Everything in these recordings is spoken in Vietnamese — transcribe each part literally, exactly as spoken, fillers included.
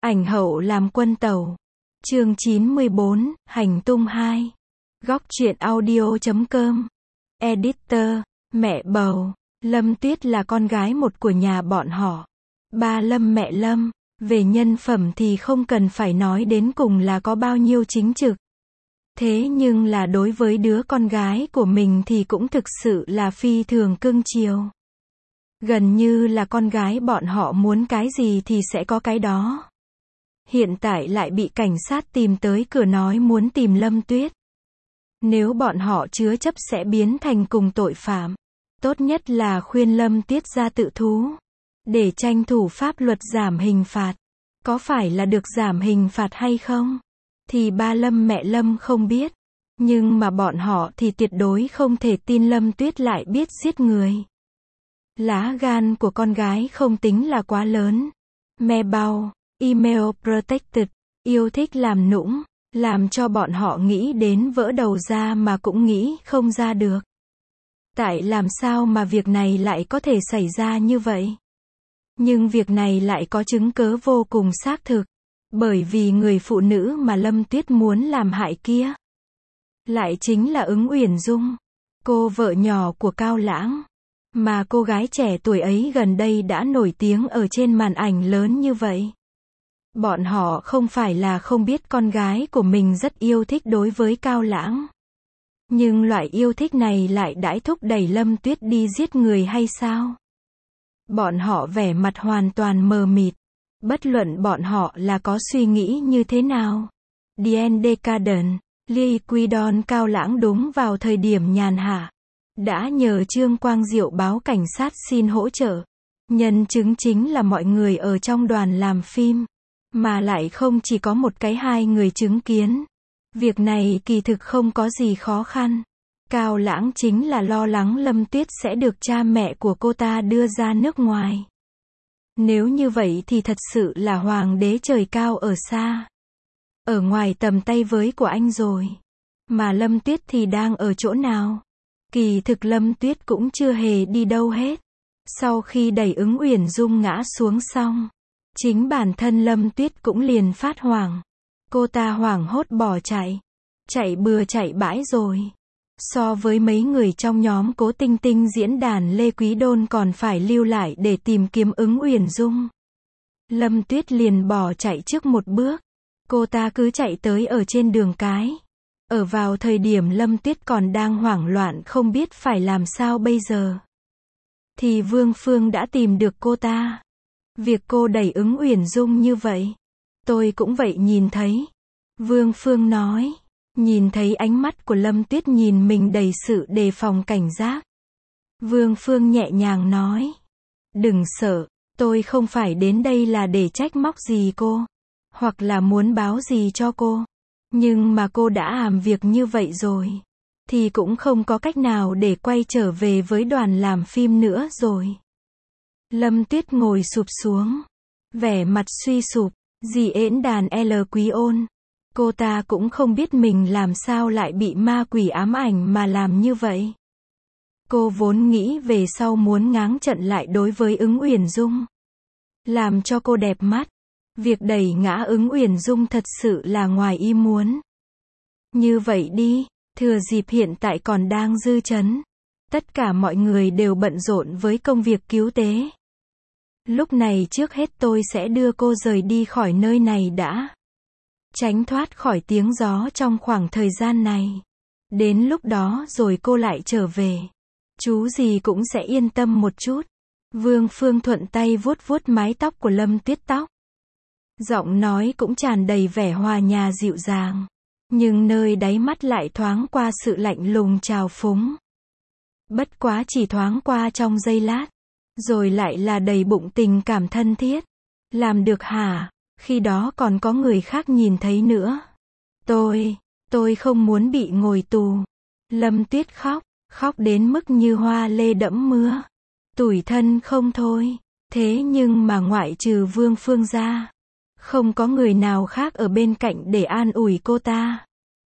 Ảnh hậu làm quân tẩu. Chương chín mươi bốn, Hành tung hai. Góc truyện audio chấm com. Editor, mẹ bầu. Lâm Tuyết là con gái một của nhà bọn họ. Ba Lâm mẹ Lâm, về nhân phẩm thì không cần phải nói đến cùng là có bao nhiêu chính trực. Thế nhưng là đối với đứa con gái của mình thì cũng thực sự là phi thường cưng chiều. Gần như là con gái bọn họ muốn cái gì thì sẽ có cái đó. Hiện tại lại bị cảnh sát tìm tới cửa nói muốn tìm Lâm Tuyết. Nếu bọn họ chứa chấp sẽ biến thành cùng tội phạm. Tốt nhất là khuyên Lâm Tuyết ra tự thú. Để tranh thủ pháp luật giảm hình phạt. Có phải là được giảm hình phạt hay không? Thì ba Lâm mẹ Lâm không biết. Nhưng mà bọn họ thì tuyệt đối không thể tin Lâm Tuyết lại biết giết người. Lá gan của con gái không tính là quá lớn. Me bao, email protected, yêu thích làm nũng, làm cho bọn họ nghĩ đến vỡ đầu ra mà cũng nghĩ không ra được. Tại làm sao mà việc này lại có thể xảy ra như vậy? Nhưng việc này lại có chứng cớ vô cùng xác thực. Bởi vì người phụ nữ mà Lâm Tuyết muốn làm hại kia lại chính là Ứng Uyển Dung, cô vợ nhỏ của Cao Lãng. Mà cô gái trẻ tuổi ấy gần đây đã nổi tiếng ở trên màn ảnh lớn như vậy. Bọn họ không phải là không biết con gái của mình rất yêu thích đối với Cao Lãng. Nhưng loại yêu thích này lại đãi thúc đẩy Lâm Tuyết đi giết người hay sao? Bọn họ vẻ mặt hoàn toàn mờ mịt. Bất luận bọn họ là có suy nghĩ như thế nào. Dien Decadent, Liquidon Cao Lãng đúng vào thời điểm nhàn hạ. Đã nhờ Trương Quang Diệu báo cảnh sát xin hỗ trợ. Nhân chứng chính là mọi người ở trong đoàn làm phim. Mà lại không chỉ có một cái hai người chứng kiến. Việc này kỳ thực không có gì khó khăn. Cao Lãng chính là lo lắng Lâm Tuyết sẽ được cha mẹ của cô ta đưa ra nước ngoài. Nếu như vậy thì thật sự là hoàng đế trời cao ở xa. Ở ngoài tầm tay với của anh rồi. Mà Lâm Tuyết thì đang ở chỗ nào? Kỳ thực Lâm Tuyết cũng chưa hề đi đâu hết. Sau khi đẩy Ứng Uyển Dung ngã xuống xong, chính bản thân Lâm Tuyết cũng liền phát hoảng. Cô ta hoảng hốt bỏ chạy. Chạy bừa chạy bãi rồi. So với mấy người trong nhóm Cố Tinh Tinh diễn đàn Lê Quý Đôn còn phải lưu lại để tìm kiếm Ứng Uyển Dung. Lâm Tuyết liền bỏ chạy trước một bước. Cô ta cứ chạy tới ở trên đường cái. Ở vào thời điểm Lâm Tuyết còn đang hoảng loạn không biết phải làm sao bây giờ. Thì Vương Phương đã tìm được cô ta. Việc cô đẩy Ứng Uyển Dung như vậy, tôi cũng vậy nhìn thấy. Vương Phương nói. Nhìn thấy ánh mắt của Lâm Tuyết nhìn mình đầy sự đề phòng cảnh giác. Vương Phương nhẹ nhàng nói. Đừng sợ, tôi không phải đến đây là để trách móc gì cô. Hoặc là muốn báo gì cho cô. Nhưng mà cô đã làm việc như vậy rồi. Thì cũng không có cách nào để quay trở về với đoàn làm phim nữa rồi. Lâm Tuyết ngồi sụp xuống. Vẻ mặt suy sụp. Dì ễn đàn L Quý Ôn. Cô ta cũng không biết mình làm sao lại bị ma quỷ ám ảnh mà làm như vậy. Cô vốn nghĩ về sau muốn ngáng trận lại đối với Ứng Uyển Dung. Làm cho cô đẹp mắt. Việc đẩy ngã Ứng Uyển Dung thật sự là ngoài ý muốn. Như vậy đi, thừa dịp hiện tại còn đang dư chấn. Tất cả mọi người đều bận rộn với công việc cứu tế. Lúc này trước hết tôi sẽ đưa cô rời đi khỏi nơi này đã. Tránh thoát khỏi tiếng gió trong khoảng thời gian này. Đến lúc đó rồi cô lại trở về. Chú gì cũng sẽ yên tâm một chút. Vương Phương thuận tay vuốt vuốt mái tóc của Lâm Tuyết tóc. Giọng nói cũng tràn đầy vẻ hòa nhã dịu dàng. Nhưng nơi đáy mắt lại thoáng qua sự lạnh lùng trào phúng. Bất quá chỉ thoáng qua trong giây lát. Rồi lại là đầy bụng tình cảm thân thiết. Làm được hả? Khi đó còn có người khác nhìn thấy nữa. Tôi, tôi không muốn bị ngồi tù. Lâm Tuyết khóc, khóc đến mức như hoa lê đẫm mưa. Tủi thân không thôi. Thế nhưng mà ngoại trừ Vương Phương ra, không có người nào khác ở bên cạnh để an ủi cô ta.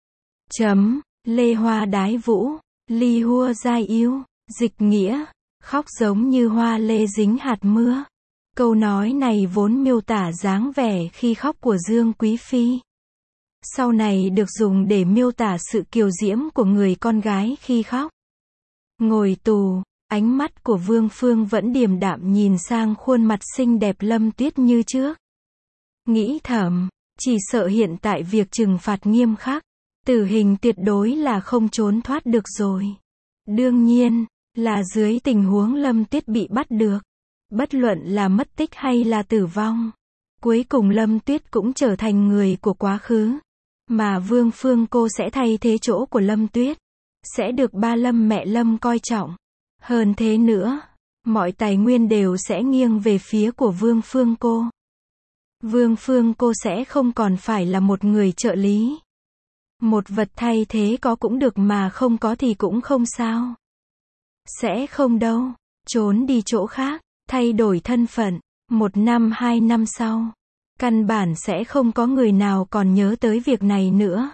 Chấm, Lê Hoa Đái Vũ, Ly Hua Giai Yêu, dịch nghĩa, khóc giống như hoa lê dính hạt mưa. Câu nói này vốn miêu tả dáng vẻ khi khóc của Dương Quý Phi. Sau này được dùng để miêu tả sự kiều diễm của người con gái khi khóc. Ngồi tù, ánh mắt của Vương Phương vẫn điềm đạm nhìn sang khuôn mặt xinh đẹp Lâm Tuyết như trước. Nghĩ thầm, chỉ sợ hiện tại việc trừng phạt nghiêm khắc, tử hình tuyệt đối là không trốn thoát được rồi. Đương nhiên, là dưới tình huống Lâm Tuyết bị bắt được. Bất luận là mất tích hay là tử vong. Cuối cùng Lâm Tuyết cũng trở thành người của quá khứ. Mà Vương Phương cô sẽ thay thế chỗ của Lâm Tuyết. Sẽ được ba Lâm mẹ Lâm coi trọng. Hơn thế nữa, mọi tài nguyên đều sẽ nghiêng về phía của Vương Phương cô. Vương Phương cô sẽ không còn phải là một người trợ lý. Một vật thay thế có cũng được mà không có thì cũng không sao. Sẽ không đâu, trốn đi chỗ khác, thay đổi thân phận, một năm hai năm sau. Căn bản sẽ không có người nào còn nhớ tới việc này nữa.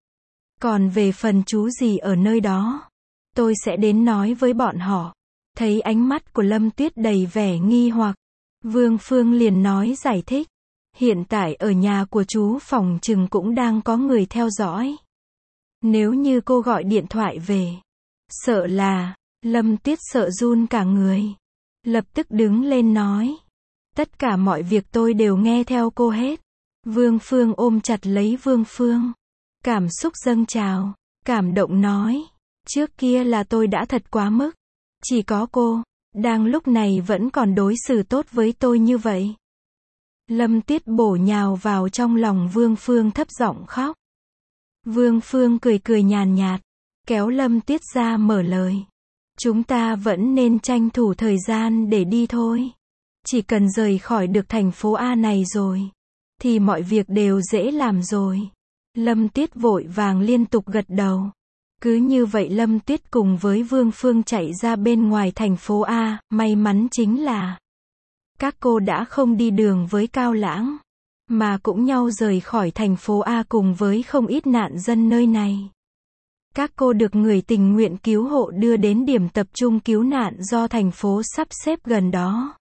Còn về phần chú gì ở nơi đó, tôi sẽ đến nói với bọn họ. Thấy ánh mắt của Lâm Tuyết đầy vẻ nghi hoặc, Vương Phương liền nói giải thích. Hiện tại ở nhà của chú phòng chừng cũng đang có người theo dõi. Nếu như cô gọi điện thoại về, sợ là, Lâm Tuyết sợ run cả người. Lập tức đứng lên nói. Tất cả mọi việc tôi đều nghe theo cô hết. Vương Phương ôm chặt lấy Vương Phương. Cảm xúc dâng trào, cảm động nói. Trước kia là tôi đã thật quá mức. Chỉ có cô, đang lúc này vẫn còn đối xử tốt với tôi như vậy. Lâm Tuyết bổ nhào vào trong lòng Vương Phương thấp giọng khóc. Vương Phương cười cười nhàn nhạt, kéo Lâm Tuyết ra mở lời. Chúng ta vẫn nên tranh thủ thời gian để đi thôi. Chỉ cần rời khỏi được thành phố A này rồi, thì mọi việc đều dễ làm rồi. Lâm Tuyết vội vàng liên tục gật đầu. Cứ như vậy Lâm Tuyết cùng với Vương Phương chạy ra bên ngoài thành phố A, may mắn chính là các cô đã không đi đường với Cao Lãng, mà cũng nhau rời khỏi thành phố A cùng với không ít nạn dân nơi này. Các cô được người tình nguyện cứu hộ đưa đến điểm tập trung cứu nạn do thành phố sắp xếp gần đó.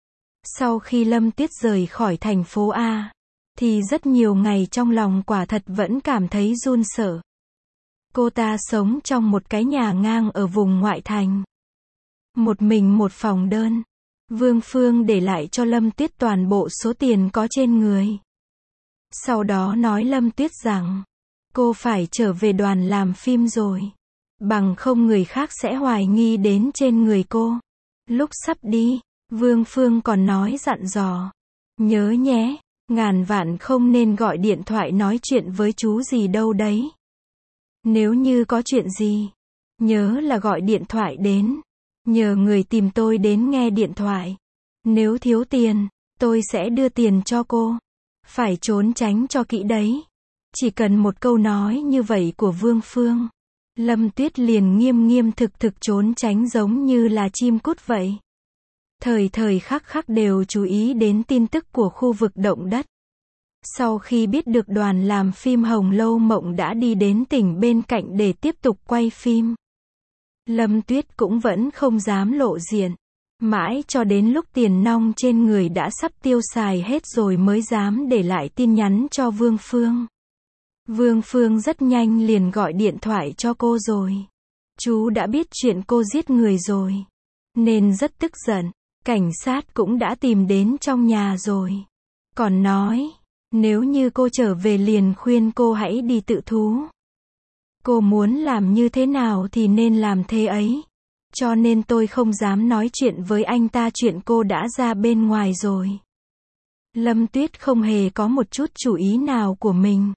Sau khi Lâm Tuyết rời khỏi thành phố A, thì rất nhiều ngày trong lòng quả thật vẫn cảm thấy run sợ. Cô ta sống trong một cái nhà ngang ở vùng ngoại thành. Một mình một phòng đơn. Vương Phương để lại cho Lâm Tuyết toàn bộ số tiền có trên người. Sau đó nói Lâm Tuyết rằng, cô phải trở về đoàn làm phim rồi. Bằng không người khác sẽ hoài nghi đến trên người cô. Lúc sắp đi, Vương Phương còn nói dặn dò. Nhớ nhé, ngàn vạn không nên gọi điện thoại nói chuyện với chú gì đâu đấy. Nếu như có chuyện gì, nhớ là gọi điện thoại đến. Nhờ người tìm tôi đến nghe điện thoại. Nếu thiếu tiền, tôi sẽ đưa tiền cho cô. Phải trốn tránh cho kỹ đấy. Chỉ cần một câu nói như vậy của Vương Phương, Lâm Tuyết liền nghiêm nghiêm thực thực trốn tránh giống như là chim cút vậy. Thời thời khắc khắc đều chú ý đến tin tức của khu vực động đất. Sau khi biết được đoàn làm phim Hồng Lâu Mộng đã đi đến tỉnh bên cạnh để tiếp tục quay phim, Lâm Tuyết cũng vẫn không dám lộ diện. Mãi cho đến lúc tiền nong trên người đã sắp tiêu xài hết rồi mới dám để lại tin nhắn cho Vương Phương. Vương Phương rất nhanh liền gọi điện thoại cho cô rồi. Chú đã biết chuyện cô giết người rồi, nên rất tức giận. Cảnh sát cũng đã tìm đến trong nhà rồi. Còn nói, nếu như cô trở về liền khuyên cô hãy đi tự thú. Cô muốn làm như thế nào thì nên làm thế ấy. Cho nên tôi không dám nói chuyện với anh ta chuyện cô đã ra bên ngoài rồi. Lâm Tuyết không hề có một chút chủ ý nào của mình.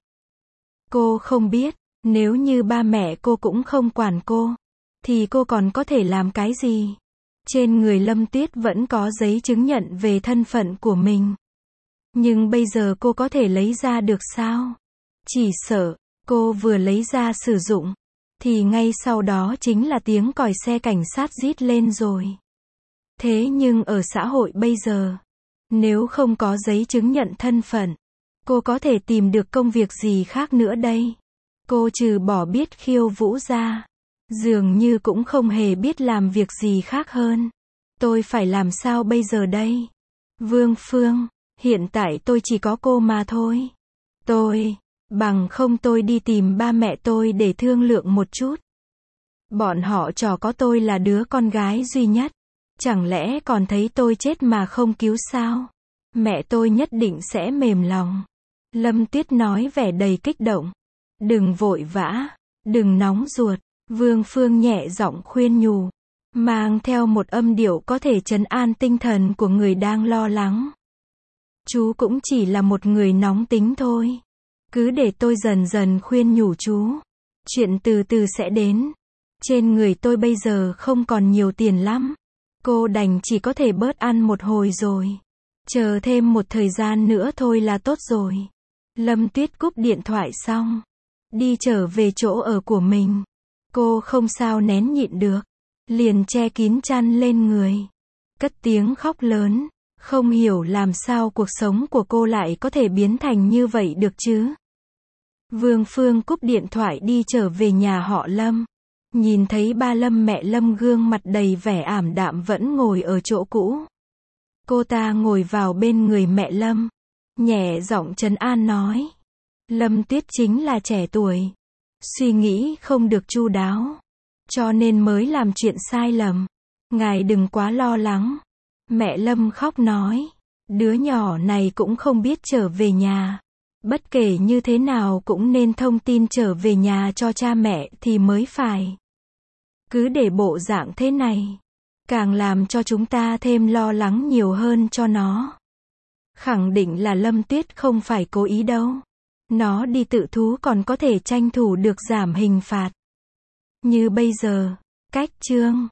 Cô không biết, nếu như ba mẹ cô cũng không quản cô, thì cô còn có thể làm cái gì? Trên người Lâm Tuyết vẫn có giấy chứng nhận về thân phận của mình. Nhưng bây giờ cô có thể lấy ra được sao? Chỉ sợ, cô vừa lấy ra sử dụng, thì ngay sau đó chính là tiếng còi xe cảnh sát rít lên rồi. Thế nhưng ở xã hội bây giờ, nếu không có giấy chứng nhận thân phận, cô có thể tìm được công việc gì khác nữa đây? Cô trừ bỏ biết khiêu vũ ra, dường như cũng không hề biết làm việc gì khác hơn. Tôi phải làm sao bây giờ đây? Vương Phương, hiện tại tôi chỉ có cô mà thôi. Tôi, bằng không tôi đi tìm ba mẹ tôi để thương lượng một chút. Bọn họ trò có tôi là đứa con gái duy nhất. Chẳng lẽ còn thấy tôi chết mà không cứu sao? Mẹ tôi nhất định sẽ mềm lòng. Lâm Tuyết nói vẻ đầy kích động. Đừng vội vã, đừng nóng ruột. Vương Phương nhẹ giọng khuyên nhủ, mang theo một âm điệu có thể trấn an tinh thần của người đang lo lắng. Chú cũng chỉ là một người nóng tính thôi. Cứ để tôi dần dần khuyên nhủ chú. Chuyện từ từ sẽ đến. Trên người tôi bây giờ không còn nhiều tiền lắm. Cô đành chỉ có thể bớt ăn một hồi rồi. Chờ thêm một thời gian nữa thôi là tốt rồi. Lâm Tuyết cúp điện thoại xong, đi trở về chỗ ở của mình. Cô không sao nén nhịn được, liền che kín chăn lên người, cất tiếng khóc lớn, không hiểu làm sao cuộc sống của cô lại có thể biến thành như vậy được chứ. Vương Phương cúp điện thoại đi trở về nhà họ Lâm. Nhìn thấy ba Lâm mẹ Lâm gương mặt đầy vẻ ảm đạm vẫn ngồi ở chỗ cũ. Cô ta ngồi vào bên người mẹ Lâm, nhẹ giọng trấn an nói. Lâm Tuyết chính là trẻ tuổi, suy nghĩ không được chu đáo, cho nên mới làm chuyện sai lầm. Ngài đừng quá lo lắng. Mẹ Lâm khóc nói, đứa nhỏ này cũng không biết trở về nhà. Bất kể như thế nào cũng nên thông tin trở về nhà cho cha mẹ thì mới phải. Cứ để bộ dạng thế này, càng làm cho chúng ta thêm lo lắng nhiều hơn cho nó. Khẳng định là Lâm Tuyết không phải cố ý đâu. Nó đi tự thú còn có thể tranh thủ được giảm hình phạt. Như bây giờ, cách chương